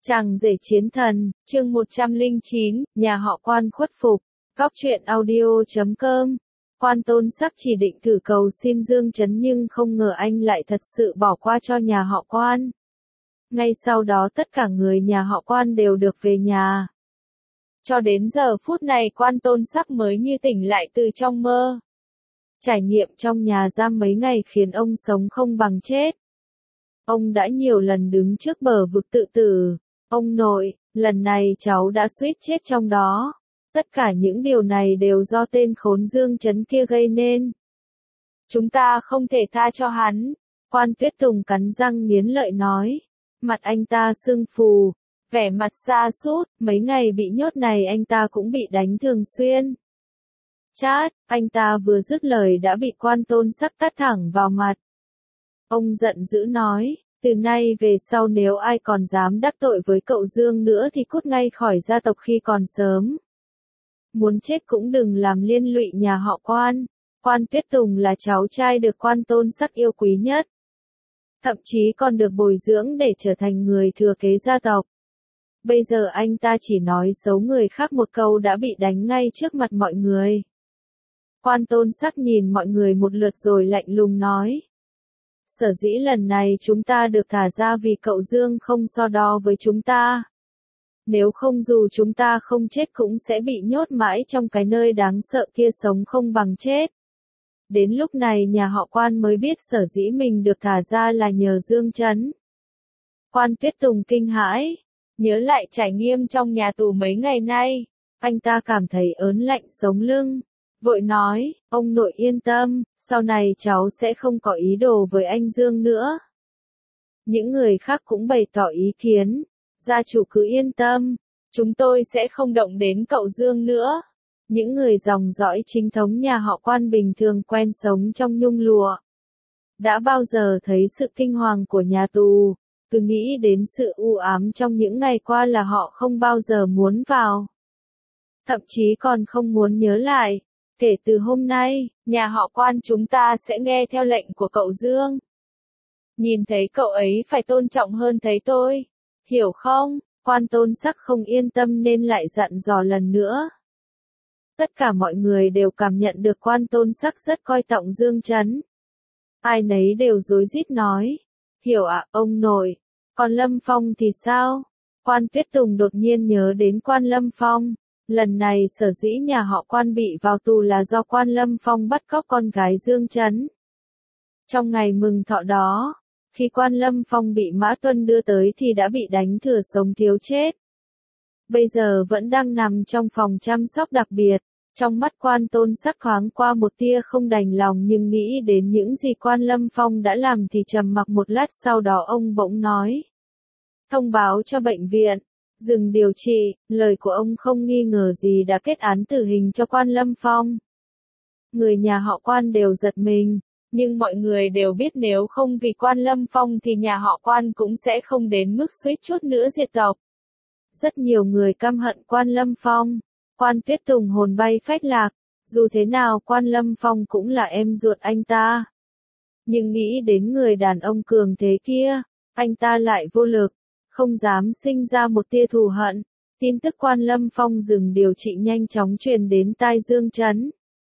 Chàng rể chiến thần, chương 109, nhà họ Quan khuất phục. Góc truyện audio.com. Quan Tôn Sắc chỉ định thử cầu xin Dương Chấn nhưng không ngờ anh lại thật sự bỏ qua cho nhà họ Quan. Ngay sau đó tất cả người nhà họ Quan đều được về nhà. Cho đến giờ phút này Quan Tôn Sắc mới như tỉnh lại từ trong mơ. Trải nghiệm trong nhà giam mấy ngày khiến ông sống không bằng chết. Ông đã nhiều lần đứng trước bờ vực tự tử. Ông nội, lần này cháu đã suýt chết trong đó. Tất cả những điều này đều do tên khốn Dương Chấn kia gây nên. Chúng ta không thể tha cho hắn. Quan Tuyết Tùng cắn răng nghiến lợi nói. Mặt anh ta sưng phù, vẻ mặt sa sút, mấy ngày bị nhốt này anh ta cũng bị đánh thường xuyên. Chát, anh ta vừa dứt lời đã bị Quan Tôn Sắc tát thẳng vào mặt. Ông giận dữ nói. Từ nay về sau nếu ai còn dám đắc tội với cậu Dương nữa thì cút ngay khỏi gia tộc khi còn sớm. Muốn chết cũng đừng làm liên lụy nhà họ Quan. Quan Tuyết Tùng là cháu trai được Quan Tôn Sắc yêu quý nhất. Thậm chí còn được bồi dưỡng để trở thành người thừa kế gia tộc. Bây giờ anh ta chỉ nói xấu người khác một câu đã bị đánh ngay trước mặt mọi người. Quan Tôn Sắc nhìn mọi người một lượt rồi lạnh lùng nói. Sở dĩ lần này chúng ta được thả ra vì cậu Dương không so đo với chúng ta. Nếu không dù chúng ta không chết cũng sẽ bị nhốt mãi trong cái nơi đáng sợ kia sống không bằng chết. Đến lúc này nhà họ Quan mới biết sở dĩ mình được thả ra là nhờ Dương Chấn. Quan Tuyết Tùng kinh hãi, nhớ lại trải nghiệm trong nhà tù mấy ngày nay, anh ta cảm thấy ớn lạnh sống lưng. Vội nói, ông nội yên tâm, sau này cháu sẽ không có ý đồ với anh Dương nữa. Những người khác cũng bày tỏ ý kiến, gia chủ cứ yên tâm, chúng tôi sẽ không động đến cậu Dương nữa. Những người dòng dõi chính thống nhà họ Quan bình thường quen sống trong nhung lụa. Đã bao giờ thấy sự kinh hoàng của nhà tù, cứ nghĩ đến sự u ám trong những ngày qua là họ không bao giờ muốn vào. Thậm chí còn không muốn nhớ lại. Kể từ hôm nay, nhà họ Quan chúng ta sẽ nghe theo lệnh của cậu Dương. Nhìn thấy cậu ấy phải tôn trọng hơn thấy tôi. Hiểu không? Quan Tôn Sắc không yên tâm nên lại dặn dò lần nữa. Tất cả mọi người đều cảm nhận được Quan Tôn Sắc rất coi trọng Dương Chấn. Ai nấy đều rối rít nói. Hiểu ạ, ông nội. Còn Lâm Phong thì sao? Quan Tuyết Tùng đột nhiên nhớ đến Quan Lâm Phong. Lần này sở dĩ nhà họ Quan bị vào tù là do Quan Lâm Phong bắt cóc con gái Dương Chấn. Trong ngày mừng thọ đó, khi Quan Lâm Phong bị Mã Tuân đưa tới thì đã bị đánh thừa sống thiếu chết. Bây giờ vẫn đang nằm trong phòng chăm sóc đặc biệt. Trong mắt Quan Tôn Sắc thoáng qua một tia không đành lòng nhưng nghĩ đến những gì Quan Lâm Phong đã làm thì trầm mặc một lát sau đó ông bỗng nói. Thông báo cho bệnh viện. Dừng điều trị, lời của ông không nghi ngờ gì đã kết án tử hình cho Quan Lâm Phong. Người nhà họ Quan đều giật mình, nhưng mọi người đều biết nếu không vì Quan Lâm Phong thì nhà họ Quan cũng sẽ không đến mức suýt chút nữa diệt tộc. Rất nhiều người căm hận Quan Lâm Phong. Quan Tuyết Tùng hồn bay phách lạc, dù thế nào Quan Lâm Phong cũng là em ruột anh ta. Nhưng nghĩ đến người đàn ông cường thế kia, anh ta lại vô lực. Không dám sinh ra một tia thù hận. Tin tức Quan Lâm Phong dừng điều trị nhanh chóng truyền đến tai Dương Chấn.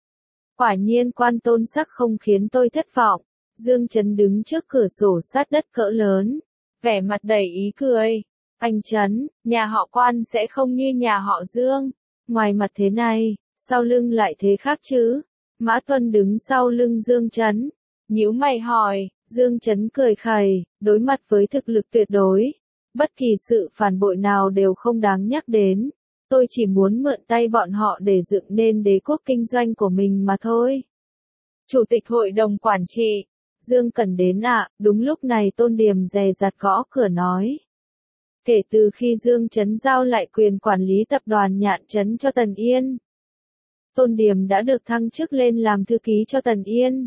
Quả nhiên Quan Tôn Sắc không khiến tôi thất vọng. Dương Chấn đứng trước cửa sổ sát đất cỡ lớn, vẻ mặt đầy ý cười. Anh Chấn, nhà họ Quan sẽ không như nhà họ Dương. Ngoài mặt thế này, sau lưng lại thế khác chứ? Mã Tuân đứng sau lưng Dương Chấn, nhíu mày hỏi. Dương Chấn cười khẩy, đối mặt với thực lực tuyệt đối. Bất kỳ sự phản bội nào đều không đáng nhắc đến. Tôi chỉ muốn mượn tay bọn họ để dựng nên đế quốc kinh doanh của mình mà thôi. Chủ tịch hội đồng quản trị, Dương Cẩn đến ạ. Đúng lúc này Tôn Điềm dè dặt gõ cửa nói. Kể từ khi Dương Chấn giao lại quyền quản lý tập đoàn Nhạn Chấn cho Tần Yên, Tôn Điềm đã được thăng chức lên làm thư ký cho Tần Yên.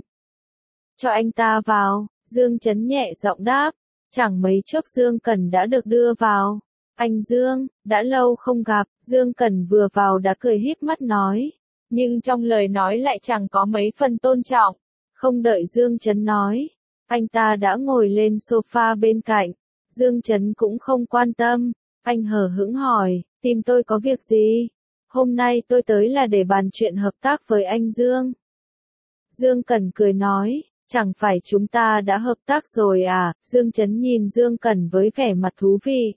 Cho anh ta vào, Dương Chấn nhẹ giọng đáp. Chẳng mấy chốc Dương Cẩn đã được đưa vào. Anh Dương, đã lâu không gặp. Dương Cẩn vừa vào đã cười híp mắt nói. Nhưng trong lời nói lại chẳng có mấy phần tôn trọng. Không đợi Dương Chấn nói. Anh ta đã ngồi lên sofa bên cạnh. Dương Chấn cũng không quan tâm. Anh hờ hững hỏi, tìm tôi có việc gì? Hôm nay tôi tới là để bàn chuyện hợp tác với anh Dương. Dương Cẩn cười nói, chẳng phải chúng ta đã hợp tác rồi à? Dương Chấn nhìn Dương Cẩn với vẻ mặt thú vị.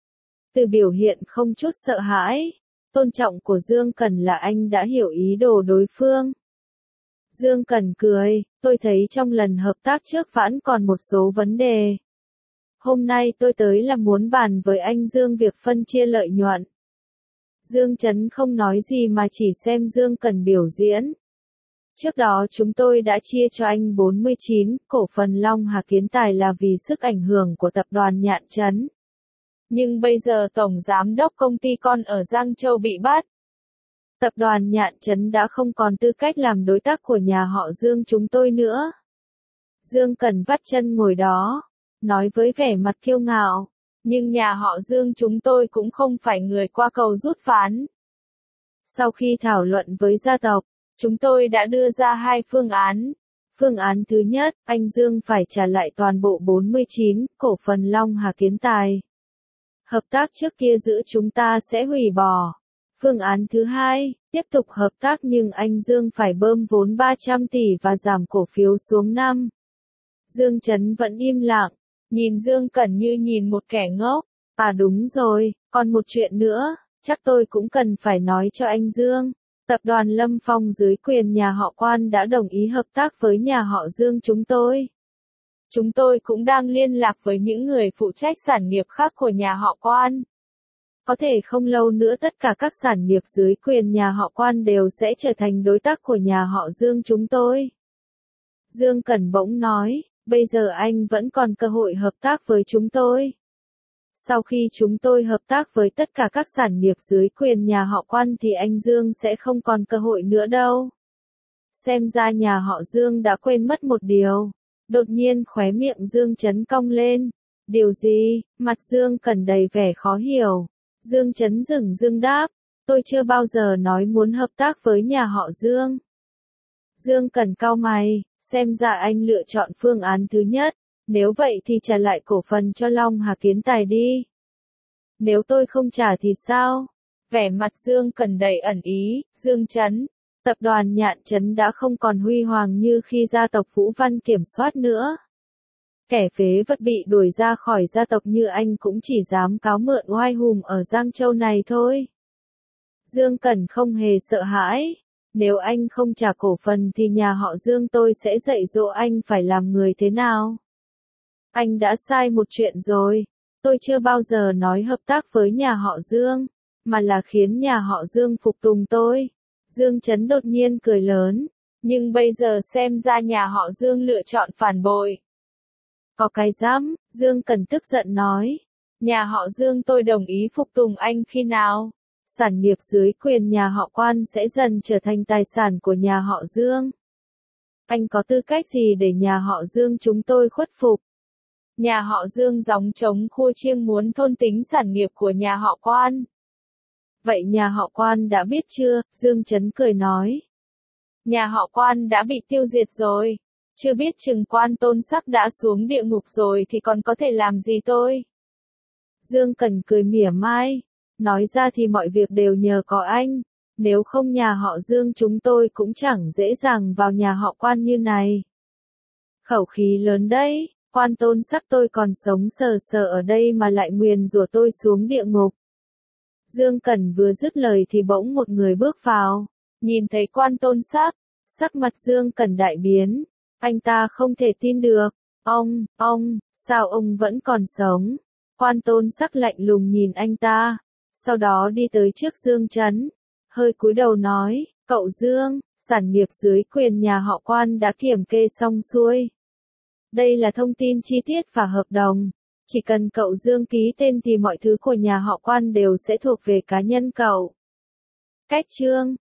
Từ biểu hiện không chút sợ hãi, tôn trọng của Dương Cẩn là anh đã hiểu ý đồ đối phương. Dương Cẩn cười, tôi thấy trong lần hợp tác trước vẫn còn một số vấn đề. Hôm nay tôi tới là muốn bàn với anh Dương việc phân chia lợi nhuận. Dương Chấn không nói gì mà chỉ xem Dương Cẩn biểu diễn. Trước đó chúng tôi đã chia cho anh 49 cổ phần Long Hà Kiến Tài là vì sức ảnh hưởng của tập đoàn Nhạn Trấn. Nhưng bây giờ tổng giám đốc công ty con ở Giang Châu bị bắt. Tập đoàn Nhạn Trấn đã không còn tư cách làm đối tác của nhà họ Dương chúng tôi nữa. Dương Cẩn vắt chân ngồi đó, nói với vẻ mặt kiêu ngạo. Nhưng nhà họ Dương chúng tôi cũng không phải người qua cầu rút ván. Sau khi thảo luận với gia tộc, chúng tôi đã đưa ra 2 phương án. Phương án thứ nhất, anh Dương phải trả lại toàn bộ 49 cổ phần Long Hà Kiến Tài. Hợp tác trước kia giữa chúng ta sẽ hủy bỏ. Phương án thứ hai, tiếp tục hợp tác nhưng anh Dương phải bơm vốn 300 tỷ và giảm cổ phiếu xuống 5. Dương Chấn vẫn im lặng, nhìn Dương Cẩn như nhìn một kẻ ngốc. À đúng rồi, còn một chuyện nữa, chắc tôi cũng cần phải nói cho anh Dương. Tập đoàn Lâm Phong dưới quyền nhà họ Quan đã đồng ý hợp tác với nhà họ Dương chúng tôi. Chúng tôi cũng đang liên lạc với những người phụ trách sản nghiệp khác của nhà họ Quan. Có thể không lâu nữa tất cả các sản nghiệp dưới quyền nhà họ Quan đều sẽ trở thành đối tác của nhà họ Dương chúng tôi. Dương Cẩn bỗng nói, bây giờ anh vẫn còn cơ hội hợp tác với chúng tôi. Sau khi chúng tôi hợp tác với tất cả các sản nghiệp dưới quyền nhà họ Quan thì anh Dương sẽ không còn cơ hội nữa đâu. Xem ra nhà họ Dương đã quên mất một điều. Đột nhiên khóe miệng Dương Chấn cong lên. Điều gì? Mặt Dương Cẩn đầy vẻ khó hiểu. Dương Chấn dửng dưng đáp. Tôi chưa bao giờ nói muốn hợp tác với nhà họ Dương. Dương Cẩn cau mày, xem ra anh lựa chọn phương án thứ nhất. Nếu vậy thì trả lại cổ phần cho Long Hà Kiến Tài đi. Nếu tôi không trả thì sao? Vẻ mặt Dương Cẩn đầy ẩn ý. Dương Chấn, tập đoàn Nhạn Trấn đã không còn huy hoàng như khi gia tộc Vũ Văn kiểm soát nữa. Kẻ phế vật bị đuổi ra khỏi gia tộc như anh cũng chỉ dám cáo mượn oai hùm ở Giang Châu này thôi. Dương Cẩn không hề sợ hãi. Nếu anh không trả cổ phần thì nhà họ Dương tôi sẽ dạy dỗ anh phải làm người thế nào. Anh đã sai một chuyện rồi. Tôi chưa bao giờ nói hợp tác với nhà họ Dương, mà là khiến nhà họ Dương phục tùng tôi. Dương Chấn đột nhiên cười lớn. Nhưng bây giờ xem ra nhà họ Dương lựa chọn phản bội. Có cái dám, Dương Cẩn tức giận nói. Nhà họ Dương tôi đồng ý phục tùng anh khi nào? Sản nghiệp dưới quyền nhà họ Quan sẽ dần trở thành tài sản của nhà họ Dương. Anh có tư cách gì để nhà họ Dương chúng tôi khuất phục? Nhà họ Dương gióng trống khua chiêng muốn thôn tính sản nghiệp của nhà họ Quan. Vậy nhà họ Quan đã biết chưa? Dương Chấn cười nói. Nhà họ Quan đã bị tiêu diệt rồi. Chưa biết chừng Quan Tôn Sắc đã xuống địa ngục rồi thì còn có thể làm gì tôi? Dương Cẩn cười mỉa mai. Nói ra thì mọi việc đều nhờ có anh. Nếu không nhà họ Dương chúng tôi cũng chẳng dễ dàng vào nhà họ Quan như này. Khẩu khí lớn đấy. Quan Tôn Sắc tôi còn sống sờ sờ ở đây mà lại nguyền rủa tôi xuống địa ngục. Dương Cẩn vừa dứt lời thì bỗng một người bước vào. Nhìn thấy Quan Tôn Sắc, sắc mặt Dương Cẩn đại biến. Anh ta không thể tin được. Ông, sao ông vẫn còn sống? Quan Tôn Sắc lạnh lùng nhìn anh ta. Sau đó đi tới trước Dương Chấn. Hơi cúi đầu nói, cậu Dương, sản nghiệp dưới quyền nhà họ Quan đã kiểm kê xong xuôi. Đây là thông tin chi tiết và hợp đồng. Chỉ cần cậu Dương ký tên thì mọi thứ của nhà họ Quan đều sẽ thuộc về cá nhân cậu. Cách chương